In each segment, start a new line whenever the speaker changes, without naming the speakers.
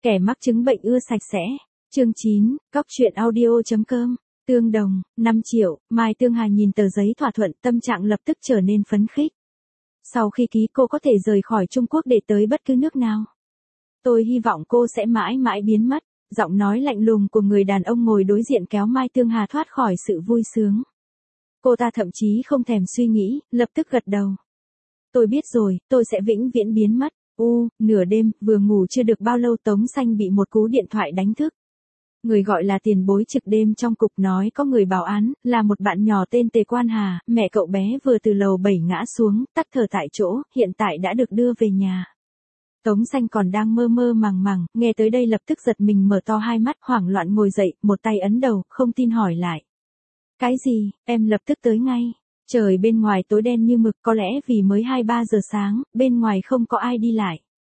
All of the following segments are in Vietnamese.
Kẻ mắc chứng bệnh ưa sạch sẽ. Chương 9, Cóc truyện audio.com. Tương Đồng, 5 triệu, Mai Tương Hà nhìn tờ giấy thỏa thuận, tâm trạng lập tức trở nên phấn khích. Sau khi ký cô có thể rời khỏi Trung Quốc để tới bất cứ nước nào. Tôi hy vọng cô sẽ mãi mãi biến mất. Giọng nói lạnh lùng của người đàn ông ngồi đối diện kéo Mai Tương Hà thoát khỏi sự vui sướng. Cô ta thậm chí không thèm suy nghĩ, lập tức gật đầu. Tôi biết rồi, tôi sẽ vĩnh viễn biến mất. Nửa đêm, vừa ngủ chưa được bao lâu Tống Xanh bị một cú điện thoại đánh thức. Người gọi là tiền bối trực đêm trong cục nói có người báo án, là một bạn nhỏ tên Tề Quan Hà, mẹ cậu bé vừa từ lầu 7 ngã xuống, tắc thở tại chỗ, hiện tại đã được đưa về nhà. Tống Xanh còn đang mơ mơ màng màng, nghe tới đây lập tức giật mình mở to hai mắt, hoảng loạn ngồi dậy, một tay ấn đầu, không tin hỏi lại. Cái gì, em lập tức tới ngay. Trời bên ngoài tối đen như mực, có lẽ vì mới 2-3 giờ sáng, bên ngoài không có ai đi lại.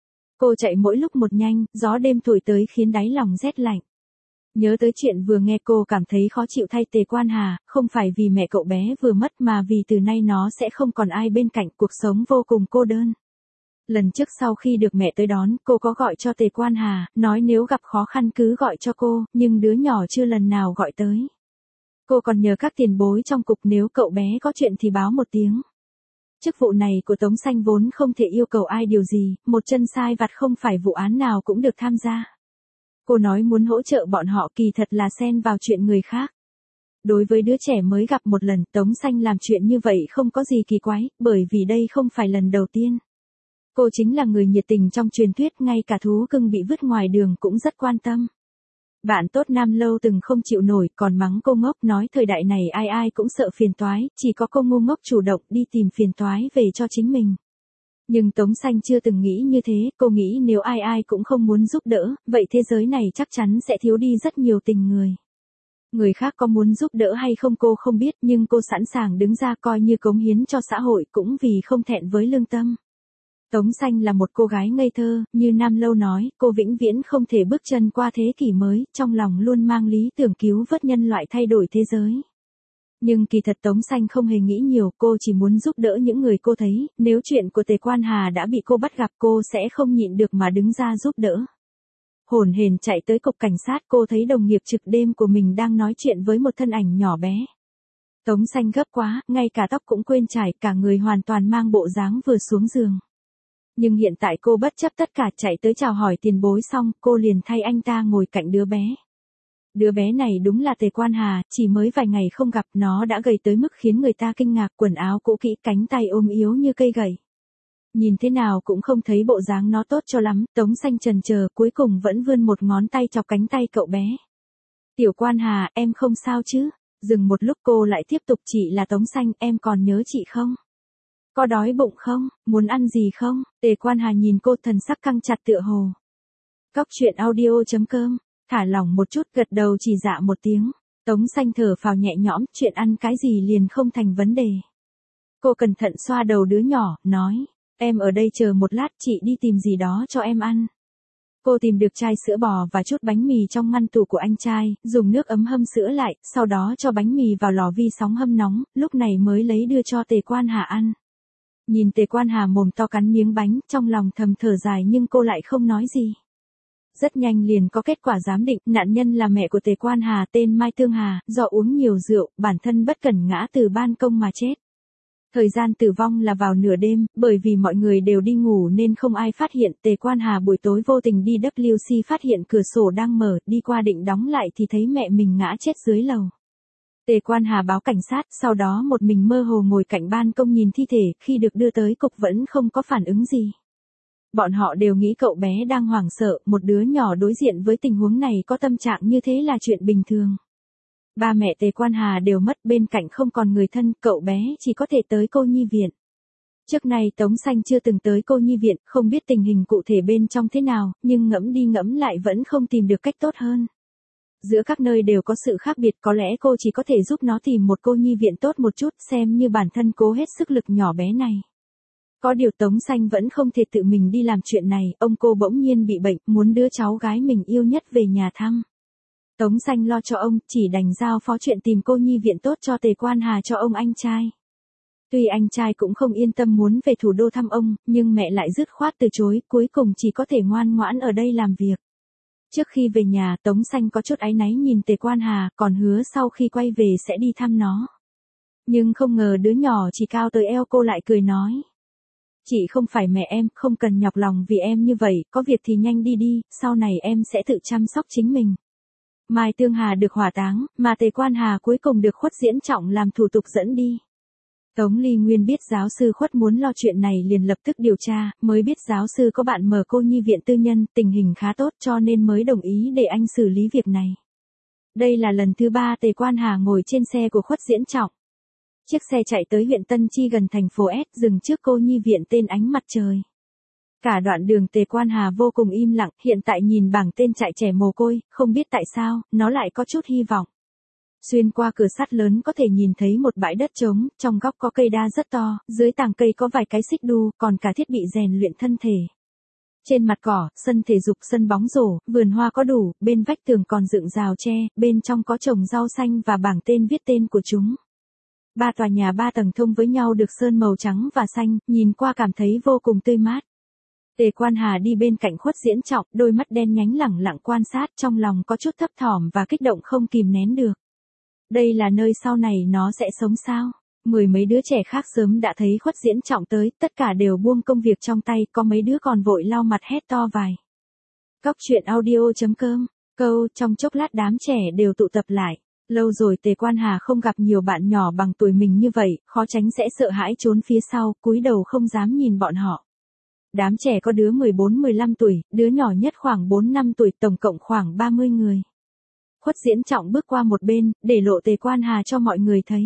Cô chạy mỗi lúc một nhanh, gió đêm thổi tới khiến đáy lòng rét lạnh. Nhớ tới chuyện vừa nghe cô cảm thấy khó chịu thay Tề Quan Hà, không phải vì mẹ cậu bé vừa mất mà vì từ nay nó sẽ không còn ai bên cạnh, cuộc sống vô cùng cô đơn. Lần trước sau khi được mẹ tới đón, cô có gọi cho Tề Quan Hà, nói nếu gặp khó khăn cứ gọi cho cô, nhưng đứa nhỏ chưa lần nào gọi tới. Cô còn nhờ các tiền bối trong cục nếu cậu bé có chuyện thì báo một tiếng. Chức vụ này của Tống Xanh vốn không thể yêu cầu ai điều gì, một chân sai vặt không phải vụ án nào cũng được tham gia. Cô nói muốn hỗ trợ bọn họ kỳ thật là xen vào chuyện người khác. Đối với đứa trẻ mới gặp một lần, Tống Xanh làm chuyện như vậy không có gì kỳ quái, bởi vì đây không phải lần đầu tiên. Cô chính là người nhiệt tình trong truyền thuyết, ngay cả thú cưng bị vứt ngoài đường cũng rất quan tâm. Bạn tốt Nam Lâu từng không chịu nổi, còn mắng cô ngốc, nói thời đại này ai ai cũng sợ phiền toái, chỉ có cô ngu ngốc chủ động đi tìm phiền toái về cho chính mình. Nhưng Tống Xanh chưa từng nghĩ như thế, cô nghĩ nếu ai ai cũng không muốn giúp đỡ, vậy thế giới này chắc chắn sẽ thiếu đi rất nhiều tình người. Người khác có muốn giúp đỡ hay không cô không biết, nhưng cô sẵn sàng đứng ra coi như cống hiến cho xã hội cũng vì không thẹn với lương tâm. Tống Xanh là một cô gái ngây thơ, như Nam Lâu nói, cô vĩnh viễn không thể bước chân qua thế kỷ mới, trong lòng luôn mang lý tưởng cứu vớt nhân loại thay đổi thế giới. Nhưng kỳ thật Tống Xanh không hề nghĩ nhiều, cô chỉ muốn giúp đỡ những người cô thấy, nếu chuyện của Tề Quan Hà đã bị cô bắt gặp cô sẽ không nhịn được mà đứng ra giúp đỡ. Hổn hển chạy tới cục cảnh sát, cô thấy đồng nghiệp trực đêm của mình đang nói chuyện với một thân ảnh nhỏ bé. Tống Xanh gấp quá, ngay cả tóc cũng quên chải, cả người hoàn toàn mang bộ dáng vừa xuống giường. Nhưng hiện tại cô bất chấp tất cả chạy tới chào hỏi tiền bối xong, cô liền thay anh ta ngồi cạnh đứa bé. Đứa bé này đúng là Tề Quan Hà, chỉ mới vài ngày không gặp nó đã gầy tới mức khiến người ta kinh ngạc, quần áo cũ kỹ, cánh tay ôm yếu như cây gậy. Nhìn thế nào cũng không thấy bộ dáng nó tốt cho lắm, Tống Xanh chần chờ cuối cùng vẫn vươn một ngón tay chọc cánh tay cậu bé. Tiểu Quan Hà, em không sao chứ? Dừng một lúc cô lại tiếp tục, chị là Tống Xanh, em còn nhớ chị không? Có đói bụng không? Muốn ăn gì không? Tề Quan Hà nhìn cô thần sắc căng chặt tựa hồ. Cóc truyện audio.com. Thả lỏng một chút, gật đầu chỉ dạ một tiếng. Tống Xanh thở phào nhẹ nhõm, chuyện ăn cái gì liền không thành vấn đề. Cô cẩn thận xoa đầu đứa nhỏ, nói. Em ở đây chờ một lát, chị đi tìm gì đó cho em ăn. Cô tìm được chai sữa bò và chút bánh mì trong ngăn tủ của anh trai, dùng nước ấm hâm sữa lại, sau đó cho bánh mì vào lò vi sóng hâm nóng, lúc này mới lấy đưa cho Tề Quan Hà ăn. Nhìn Tề Quan Hà mồm to cắn miếng bánh, trong lòng thầm thở dài nhưng cô lại không nói gì. Rất nhanh liền có kết quả giám định, nạn nhân là mẹ của Tề Quan Hà tên Mai Tương Hà, do uống nhiều rượu, bản thân bất cẩn ngã từ ban công mà chết. Thời gian tử vong là vào nửa đêm, bởi vì mọi người đều đi ngủ nên không ai phát hiện. Tề Quan Hà buổi tối vô tình đi WC phát hiện cửa sổ đang mở, đi qua định đóng lại thì thấy mẹ mình ngã chết dưới lầu. Tề Quan Hà báo cảnh sát, sau đó một mình mơ hồ ngồi cạnh ban công nhìn thi thể, khi được đưa tới cục vẫn không có phản ứng gì. Bọn họ đều nghĩ cậu bé đang hoảng sợ, một đứa nhỏ đối diện với tình huống này có tâm trạng như thế là chuyện bình thường. Ba mẹ Tề Quan Hà đều mất, bên cạnh không còn người thân, cậu bé chỉ có thể tới cô nhi viện. Trước này Tống Xanh chưa từng tới cô nhi viện, không biết tình hình cụ thể bên trong thế nào, nhưng ngẫm đi ngẫm lại vẫn không tìm được cách tốt hơn. Giữa các nơi đều có sự khác biệt, có lẽ cô chỉ có thể giúp nó tìm một cô nhi viện tốt một chút, xem như bản thân cố hết sức lực nhỏ bé này. Có điều Tống Xanh vẫn không thể tự mình đi làm chuyện này, ông cô bỗng nhiên bị bệnh, muốn đưa cháu gái mình yêu nhất về nhà thăm. Tống Xanh lo cho ông, chỉ đành giao phó chuyện tìm cô nhi viện tốt cho Tề Quan Hà cho ông anh trai. Tuy anh trai cũng không yên tâm muốn về thủ đô thăm ông, nhưng mẹ lại dứt khoát từ chối, cuối cùng chỉ có thể ngoan ngoãn ở đây làm việc. Trước khi về nhà, Tống Xanh có chút áy náy nhìn Tề Quan Hà, còn hứa sau khi quay về sẽ đi thăm nó. Nhưng không ngờ đứa nhỏ chỉ cao tới eo cô lại cười nói. Chị không phải mẹ em, không cần nhọc lòng vì em như vậy, có việc thì nhanh đi đi, sau này em sẽ tự chăm sóc chính mình. Mai Tương Hà được hỏa táng, mà Tề Quan Hà cuối cùng được Khuất Diễn Trọng làm thủ tục dẫn đi. Tống Ly Nguyên biết giáo sư Khuất muốn lo chuyện này liền lập tức điều tra, mới biết giáo sư có bạn mở cô nhi viện tư nhân, tình hình khá tốt cho nên mới đồng ý để anh xử lý việc này. Đây là lần thứ 3 Tề Quan Hà ngồi trên xe của Khuất Diễn Trọng. Chiếc xe chạy tới huyện Tân Chi gần thành phố S, dừng trước cô nhi viện tên Ánh Mặt Trời. Cả đoạn đường Tề Quan Hà vô cùng im lặng, hiện tại nhìn bảng tên trại trẻ mồ côi, không biết tại sao, nó lại có chút hy vọng. Xuyên qua cửa sắt lớn có thể nhìn thấy một bãi đất trống, trong góc có cây đa rất to, dưới tàng cây có vài cái xích đu, còn cả thiết bị rèn luyện thân thể. Trên mặt cỏ, sân thể dục, sân bóng rổ, vườn hoa có đủ, bên vách tường còn dựng rào tre, bên trong có trồng rau xanh và bảng tên viết tên của chúng. 3 tòa nhà 3 tầng thông với nhau được sơn màu trắng và xanh, nhìn qua cảm thấy vô cùng tươi mát. Tề Quan Hà đi bên cạnh Khuất Diễn Trọng, đôi mắt đen nhánh lẳng lặng quan sát, trong lòng có chút thấp thỏm và kích động không kìm nén được. Đây là nơi sau này nó sẽ sống sao? Mười mấy đứa trẻ khác sớm đã thấy Khuất Diễn Trọng tới, tất cả đều buông công việc trong tay, có mấy đứa còn vội lau mặt hét to vài. Cóc truyện audio.com, trong chốc lát đám trẻ đều tụ tập lại. Lâu rồi Tề Quan Hà không gặp nhiều bạn nhỏ bằng tuổi mình như vậy, khó tránh sẽ sợ hãi trốn phía sau, cúi đầu không dám nhìn bọn họ. Đám trẻ có đứa 14-15 tuổi, đứa nhỏ nhất khoảng 4-5 tuổi, tổng cộng khoảng 30 người. Khuất Diễn Trọng bước qua một bên, để lộ Tề Quan Hà cho mọi người thấy.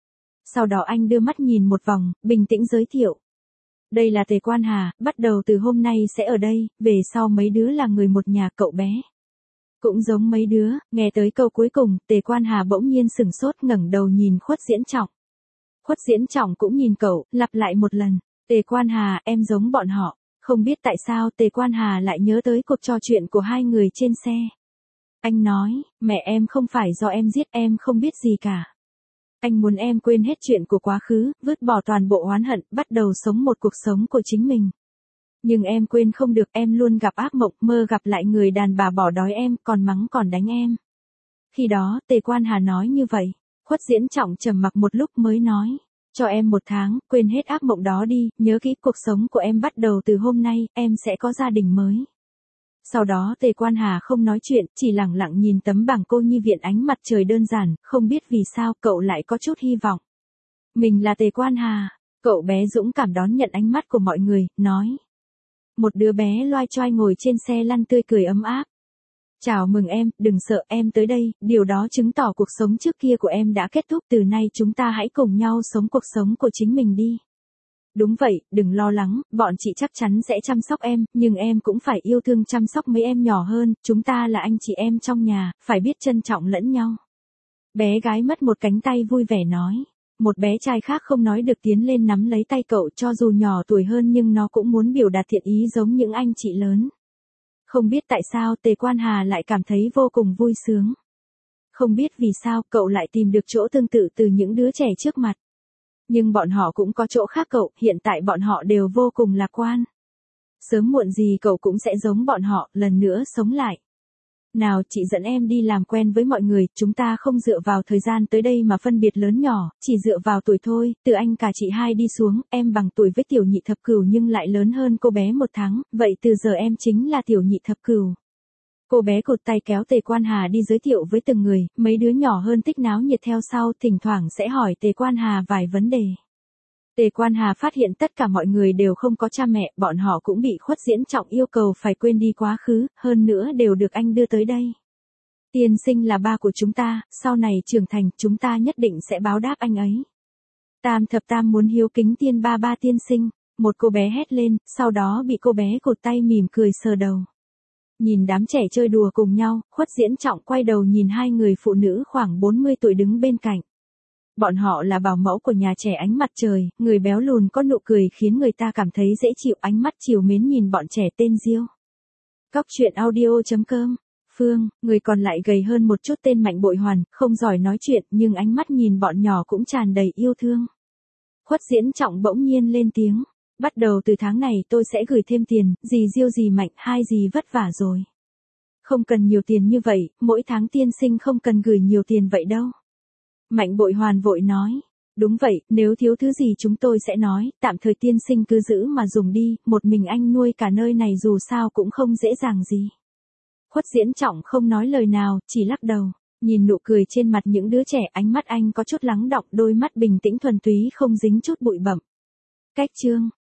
Sau đó anh đưa mắt nhìn một vòng, bình tĩnh giới thiệu. Đây là Tề Quan Hà, bắt đầu từ hôm nay sẽ ở đây, về sau mấy đứa là người một nhà cậu bé. Cũng giống mấy đứa, nghe tới câu cuối cùng, Tề Quan Hà bỗng nhiên sửng sốt ngẩng đầu nhìn Khuất Diễn Trọng. Khuất Diễn Trọng cũng nhìn cậu, lặp lại một lần. Tề Quan Hà, em giống bọn họ. Không biết tại sao Tề Quan Hà lại nhớ tới cuộc trò chuyện của hai người trên xe. Anh nói, mẹ em không phải do em giết, em không biết gì cả. Anh muốn em quên hết chuyện của quá khứ, vứt bỏ toàn bộ oán hận, bắt đầu sống một cuộc sống của chính mình. Nhưng em quên không được, em luôn gặp ác mộng, mơ gặp lại người đàn bà bỏ đói em, còn mắng còn đánh em. Khi đó, Tề Quan Hà nói như vậy. Khuất Diễn Trọng trầm mặc một lúc mới nói. Cho em 1 tháng, quên hết ác mộng đó đi, nhớ kỹ cuộc sống của em bắt đầu từ hôm nay, em sẽ có gia đình mới. Sau đó Tề Quan Hà không nói chuyện, chỉ lặng lặng nhìn tấm bảng cô nhi viện Ánh Mặt Trời đơn giản, không biết vì sao cậu lại có chút hy vọng. Mình là Tề Quan Hà, cậu bé dũng cảm đón nhận ánh mắt của mọi người, nói. Một đứa bé loai choai ngồi trên xe lăn tươi cười ấm áp. Chào mừng em, đừng sợ, em tới đây, điều đó chứng tỏ cuộc sống trước kia của em đã kết thúc, từ nay chúng ta hãy cùng nhau sống cuộc sống của chính mình đi. Đúng vậy, đừng lo lắng, bọn chị chắc chắn sẽ chăm sóc em, nhưng em cũng phải yêu thương chăm sóc mấy em nhỏ hơn, chúng ta là anh chị em trong nhà, phải biết trân trọng lẫn nhau. Bé gái mất một cánh tay vui vẻ nói. Một bé trai khác không nói được tiến lên nắm lấy tay cậu, cho dù nhỏ tuổi hơn nhưng nó cũng muốn biểu đạt thiện ý giống những anh chị lớn. Không biết tại sao Tề Quan Hà lại cảm thấy vô cùng vui sướng. Không biết vì sao cậu lại tìm được chỗ tương tự từ những đứa trẻ trước mặt. Nhưng bọn họ cũng có chỗ khác cậu, hiện tại bọn họ đều vô cùng lạc quan. Sớm muộn gì cậu cũng sẽ giống bọn họ, lần nữa sống lại. Nào chị dẫn em đi làm quen với mọi người, chúng ta không dựa vào thời gian tới đây mà phân biệt lớn nhỏ, chỉ dựa vào tuổi thôi, từ anh cả chị hai đi xuống, em bằng tuổi với tiểu nhị thập cửu nhưng lại lớn hơn cô bé 1 tháng, vậy từ giờ em chính là tiểu nhị thập cửu. Cô bé cụt tay kéo Tề Quan Hà đi giới thiệu với từng người, mấy đứa nhỏ hơn thích náo nhiệt theo sau, thỉnh thoảng sẽ hỏi Tề Quan Hà vài vấn đề. Tề Quan Hà phát hiện tất cả mọi người đều không có cha mẹ, bọn họ cũng bị Khuất Diễn Trọng yêu cầu phải quên đi quá khứ, hơn nữa đều được anh đưa tới đây. Tiên sinh là ba của chúng ta, sau này trưởng thành chúng ta nhất định sẽ báo đáp anh ấy. Tam thập tam muốn hiếu kính tiên ba ba tiên sinh, một cô bé hét lên, sau đó bị cô bé cụt tay mỉm cười sờ đầu. Nhìn đám trẻ chơi đùa cùng nhau, Khuất Diễn Trọng quay đầu nhìn hai người phụ nữ khoảng 40 tuổi đứng bên cạnh. Bọn họ là bảo mẫu của nhà trẻ Ánh Mặt Trời, người béo lùn có nụ cười khiến người ta cảm thấy dễ chịu, ánh mắt trìu mến nhìn bọn trẻ tên Diêu. Cóc truyện audio.com, Phương, người còn lại gầy hơn một chút tên Mạnh Bội Hoàn, không giỏi nói chuyện nhưng ánh mắt nhìn bọn nhỏ cũng tràn đầy yêu thương. Khuất Diễn Trọng bỗng nhiên lên tiếng, bắt đầu từ tháng này tôi sẽ gửi thêm tiền, dì Diêu dì Mạnh, hai dì vất vả rồi. Không cần nhiều tiền như vậy, mỗi tháng tiên sinh không cần gửi nhiều tiền vậy đâu. Mạnh Bội Hoàn vội nói. Đúng vậy, nếu thiếu thứ gì chúng tôi sẽ nói, tạm thời tiên sinh cứ giữ mà dùng đi, một mình anh nuôi cả nơi này dù sao cũng không dễ dàng gì. Khuất Diễn Trọng không nói lời nào, chỉ lắc đầu. Nhìn nụ cười trên mặt những đứa trẻ, ánh mắt anh có chút lắng đọng, đôi mắt bình tĩnh thuần túy không dính chút bụi bặm. Cách chương